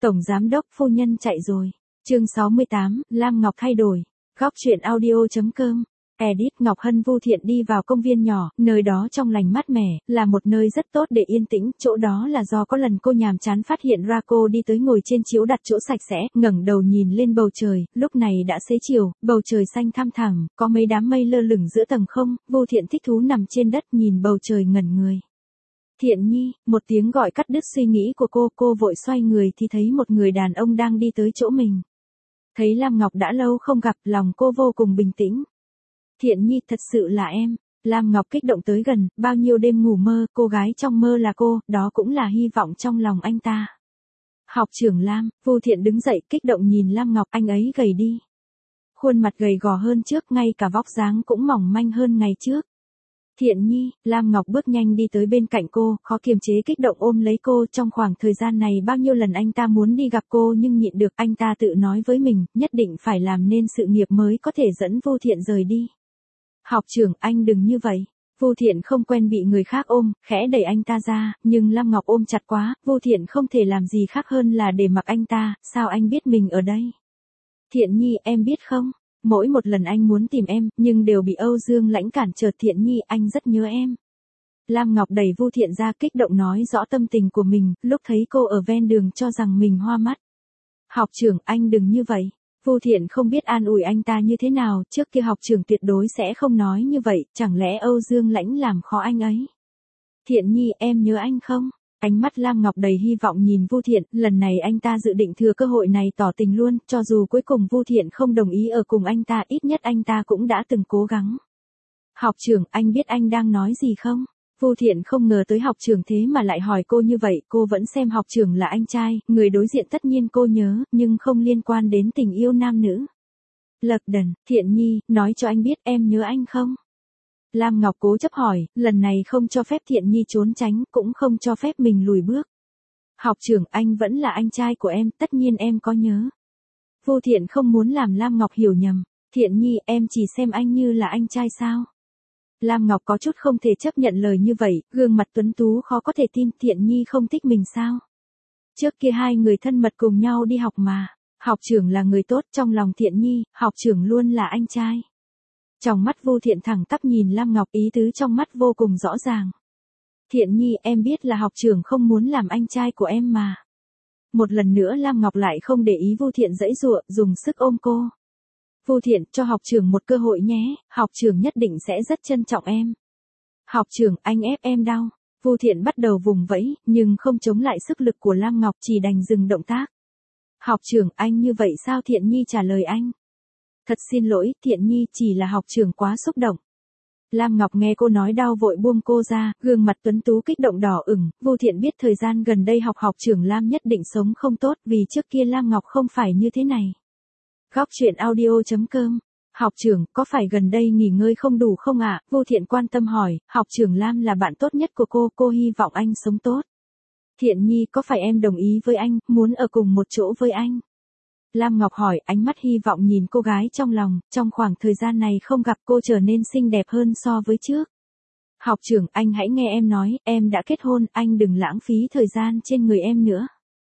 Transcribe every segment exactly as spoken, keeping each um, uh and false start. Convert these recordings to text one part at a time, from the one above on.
Tổng giám đốc phu nhân chạy rồi. Chương sáu mươi tám, Lam Ngọc thay đổi. Góc truyện audio chấm com. Edit Ngọc Hân Vu Thiện đi vào công viên nhỏ, nơi đó trong lành mát mẻ, là một nơi rất tốt để yên tĩnh, chỗ đó là do có lần cô nhàm chán phát hiện ra cô đi tới ngồi trên chiếu đặt chỗ sạch sẽ, ngẩng đầu nhìn lên bầu trời, lúc này đã xế chiều, bầu trời xanh thăm thẳm, có mấy đám mây lơ lửng giữa tầng không, Vu Thiện thích thú nằm trên đất nhìn bầu trời ngẩn người. Thiện Nhi, một tiếng gọi cắt đứt suy nghĩ của cô, cô vội xoay người thì thấy một người đàn ông đang đi tới chỗ mình. Thấy Lam Ngọc đã lâu không gặp, lòng cô vô cùng bình tĩnh. Thiện Nhi, thật sự là em. Lam Ngọc kích động tới gần, bao nhiêu đêm ngủ mơ, cô gái trong mơ là cô, đó cũng là hy vọng trong lòng anh ta. Học trưởng Lam, Vu Thiện đứng dậy kích động nhìn Lam Ngọc, anh ấy gầy đi. Khuôn mặt gầy gò hơn trước, ngay cả vóc dáng cũng mỏng manh hơn ngày trước. Thiện Nhi, Lam Ngọc bước nhanh đi tới bên cạnh cô, khó kiềm chế kích động ôm lấy cô. Trong khoảng thời gian này bao nhiêu lần anh ta muốn đi gặp cô nhưng nhịn được, anh ta tự nói với mình, nhất định phải làm nên sự nghiệp mới có thể dẫn Vu Thiện rời đi. Học trưởng, anh đừng như vậy. Vu Thiện không quen bị người khác ôm, khẽ đẩy anh ta ra, nhưng Lam Ngọc ôm chặt quá, Vu Thiện không thể làm gì khác hơn là để mặc anh ta, sao anh biết mình ở đây? Thiện Nhi, em biết không? Mỗi một lần anh muốn tìm em, nhưng đều bị Âu Dương Lãnh cản trở. Thiện Nhi, anh rất nhớ em. Lam Ngọc đẩy Vu Thiện ra kích động nói rõ tâm tình của mình, lúc thấy cô ở ven đường cho rằng mình hoa mắt. Học trưởng, anh đừng như vậy. Vu Thiện không biết an ủi anh ta như thế nào, trước kia học trưởng tuyệt đối sẽ không nói như vậy, chẳng lẽ Âu Dương Lãnh làm khó anh ấy? Thiện Nhi, em nhớ anh không? Ánh mắt Lam Ngọc đầy hy vọng nhìn Vu Thiện, lần này anh ta dự định thừa cơ hội này tỏ tình luôn, cho dù cuối cùng Vu Thiện không đồng ý ở cùng anh ta, ít nhất anh ta cũng đã từng cố gắng. Học trưởng, anh biết anh đang nói gì không? Vu Thiện không ngờ tới học trưởng thế mà lại hỏi cô như vậy, cô vẫn xem học trưởng là anh trai, người đối diện tất nhiên cô nhớ, nhưng không liên quan đến tình yêu nam nữ. Lật đần, Thiện Nhi, nói cho anh biết em nhớ anh không? Lam Ngọc cố chấp hỏi, lần này không cho phép Thiện Nhi trốn tránh, cũng không cho phép mình lùi bước. Học trưởng, anh vẫn là anh trai của em, tất nhiên em có nhớ. Vu Thiện không muốn làm Lam Ngọc hiểu nhầm. Thiện Nhi, em chỉ xem anh như là anh trai sao? Lam Ngọc có chút không thể chấp nhận lời như vậy, gương mặt tuấn tú khó có thể tin. Thiện Nhi không thích mình sao? Trước kia hai người thân mật cùng nhau đi học mà. Học trưởng là người tốt, trong lòng Thiện Nhi, học trưởng luôn là anh trai. Trong mắt Vu Thiện thẳng tắp nhìn Lam Ngọc, ý tứ trong mắt vô cùng rõ ràng. Thiện Nhi, em biết là học trưởng không muốn làm anh trai của em mà. Một lần nữa Lam Ngọc lại không để ý Vu Thiện giãy giụa, dùng sức ôm cô. Vu Thiện, cho học trưởng một cơ hội nhé, học trưởng nhất định sẽ rất trân trọng em. Học trưởng, anh ép em đau. Vu Thiện bắt đầu vùng vẫy, nhưng không chống lại sức lực của Lam Ngọc, chỉ đành dừng động tác. Học trưởng, anh như vậy sao? Thiện Nhi trả lời anh. Thật xin lỗi, Thiện Nhi, chỉ là học trưởng quá xúc động. Lam Ngọc nghe cô nói đau vội buông cô ra, gương mặt tuấn tú kích động đỏ ửng. Vu Thiện biết thời gian gần đây học học trưởng Lam nhất định sống không tốt, vì trước kia Lam Ngọc không phải như thế này. Góc truyện audio chấm com. Học trưởng, có phải gần đây nghỉ ngơi không đủ không ạ? À? Vu Thiện quan tâm hỏi, học trưởng Lam là bạn tốt nhất của cô, cô hy vọng anh sống tốt. Thiện Nhi, có phải em đồng ý với anh, muốn ở cùng một chỗ với anh? Lam Ngọc hỏi, ánh mắt hy vọng nhìn cô gái trong lòng, trong khoảng thời gian này không gặp cô trở nên xinh đẹp hơn so với trước. Học trưởng, anh hãy nghe em nói, em đã kết hôn, anh đừng lãng phí thời gian trên người em nữa.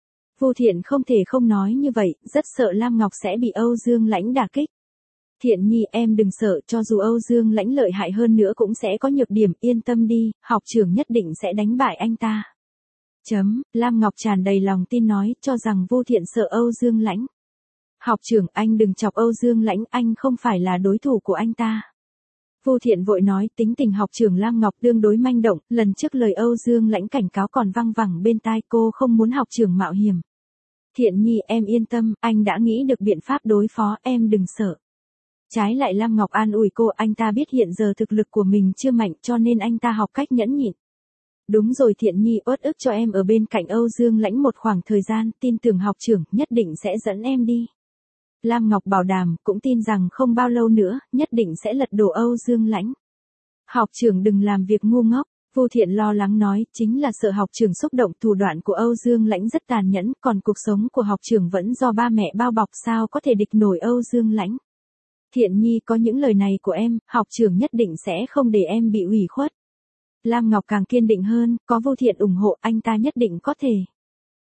Vu Thiện không thể không nói như vậy, rất sợ Lam Ngọc sẽ bị Âu Dương Lãnh đả kích. Thiện Nhi, em đừng sợ, cho dù Âu Dương Lãnh lợi hại hơn nữa cũng sẽ có nhược điểm, yên tâm đi, học trưởng nhất định sẽ đánh bại anh ta. Chấm, Lam Ngọc tràn đầy lòng tin nói, cho rằng Vu Thiện sợ Âu Dương Lãnh. Học trưởng, anh đừng chọc Âu Dương Lãnh, anh không phải là đối thủ của anh ta. Vu Thiện vội nói, tính tình học trưởng Lam Ngọc tương đối manh động, lần trước lời Âu Dương Lãnh cảnh cáo còn văng vẳng bên tai, cô không muốn học trưởng mạo hiểm. Thiện Nhi, em yên tâm, anh đã nghĩ được biện pháp đối phó, em đừng sợ. Trái lại Lam Ngọc an ủi cô, anh ta biết hiện giờ thực lực của mình chưa mạnh cho nên anh ta học cách nhẫn nhịn. Đúng rồi Thiện Nhi, uất ức cho em ở bên cạnh Âu Dương Lãnh một khoảng thời gian, tin tưởng học trưởng nhất định sẽ dẫn em đi. Lam Ngọc bảo đảm, cũng tin rằng không bao lâu nữa, nhất định sẽ lật đổ Âu Dương Lãnh. Học trưởng đừng làm việc ngu ngốc, Vu Thiện lo lắng nói, chính là sợ học trưởng xúc động. Thủ đoạn của Âu Dương Lãnh rất tàn nhẫn, còn cuộc sống của học trưởng vẫn do ba mẹ bao bọc, sao có thể địch nổi Âu Dương Lãnh. Thiện Nhi, có những lời này của em, học trưởng nhất định sẽ không để em bị ủy khuất. Lam Ngọc càng kiên định hơn, có Vu Thiện ủng hộ, anh ta nhất định có thể.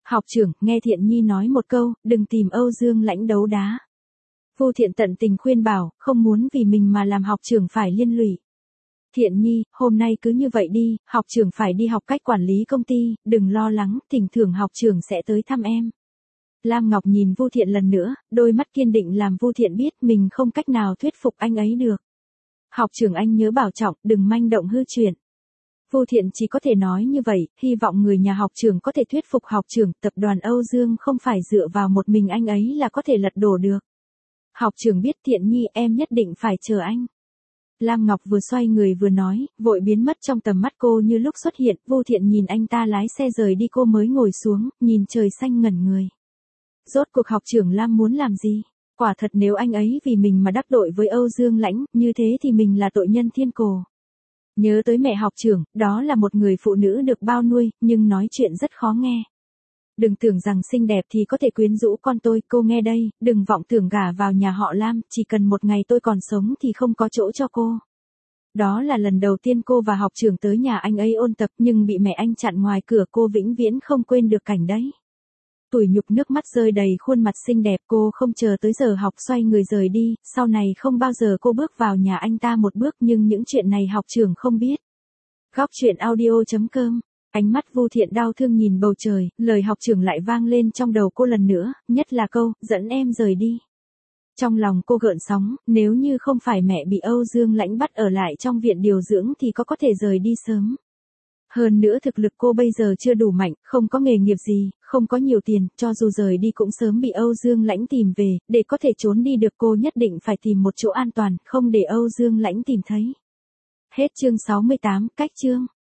Học trưởng, nghe Thiện Nhi nói một câu, đừng tìm Âu Dương Lãnh đấu đá. Vu Thiện tận tình khuyên bảo, không muốn vì mình mà làm học trưởng phải liên lụy. Thiện Nhi, hôm nay cứ như vậy đi, học trưởng phải đi học cách quản lý công ty, đừng lo lắng, thỉnh thoảng học trưởng sẽ tới thăm em. Lam Ngọc nhìn Vu Thiện lần nữa, đôi mắt kiên định làm Vu Thiện biết mình không cách nào thuyết phục anh ấy được. Học trưởng anh nhớ bảo trọng, đừng manh động hư chuyện. Vu Thiện chỉ có thể nói như vậy, hy vọng người nhà học trưởng có thể thuyết phục học trưởng, tập đoàn Âu Dương không phải dựa vào một mình anh ấy là có thể lật đổ được. Học trưởng biết Thiện Nhi, em nhất định phải chờ anh. Lam Ngọc vừa xoay người vừa nói, vội biến mất trong tầm mắt cô như lúc xuất hiện, Vu Thiện nhìn anh ta lái xe rời đi cô mới ngồi xuống, nhìn trời xanh ngẩn người. Rốt cuộc học trưởng Lam muốn làm gì? Quả thật nếu anh ấy vì mình mà đắc tội với Âu Dương Lãnh, như thế thì mình là tội nhân thiên cổ. Nhớ tới mẹ học trưởng, đó là một người phụ nữ được bao nuôi, nhưng nói chuyện rất khó nghe. Đừng tưởng rằng xinh đẹp thì có thể quyến rũ con tôi, cô nghe đây, đừng vọng tưởng gả vào nhà họ Lam, chỉ cần một ngày tôi còn sống thì không có chỗ cho cô. Đó là lần đầu tiên cô và học trưởng tới nhà anh ấy ôn tập nhưng bị mẹ anh chặn ngoài cửa, cô vĩnh viễn không quên được cảnh đấy. Tủi nhục nước mắt rơi đầy khuôn mặt xinh đẹp, cô không chờ tới giờ học xoay người rời đi, sau này không bao giờ cô bước vào nhà anh ta một bước, nhưng những chuyện này học trưởng không biết. Góc truyện audio chấm com. Ánh mắt Vu Thiện đau thương nhìn bầu trời, lời học trưởng lại vang lên trong đầu cô lần nữa, nhất là câu, dẫn em rời đi. Trong lòng cô gợn sóng, nếu như không phải mẹ bị Âu Dương Lãnh bắt ở lại trong viện điều dưỡng thì có có thể rời đi sớm. Hơn nữa thực lực cô bây giờ chưa đủ mạnh, không có nghề nghiệp gì, không có nhiều tiền, cho dù rời đi cũng sớm bị Âu Dương Lãnh tìm về, để có thể trốn đi được cô nhất định phải tìm một chỗ an toàn, không để Âu Dương Lãnh tìm thấy. Hết chương sáu mươi tám, cách chương.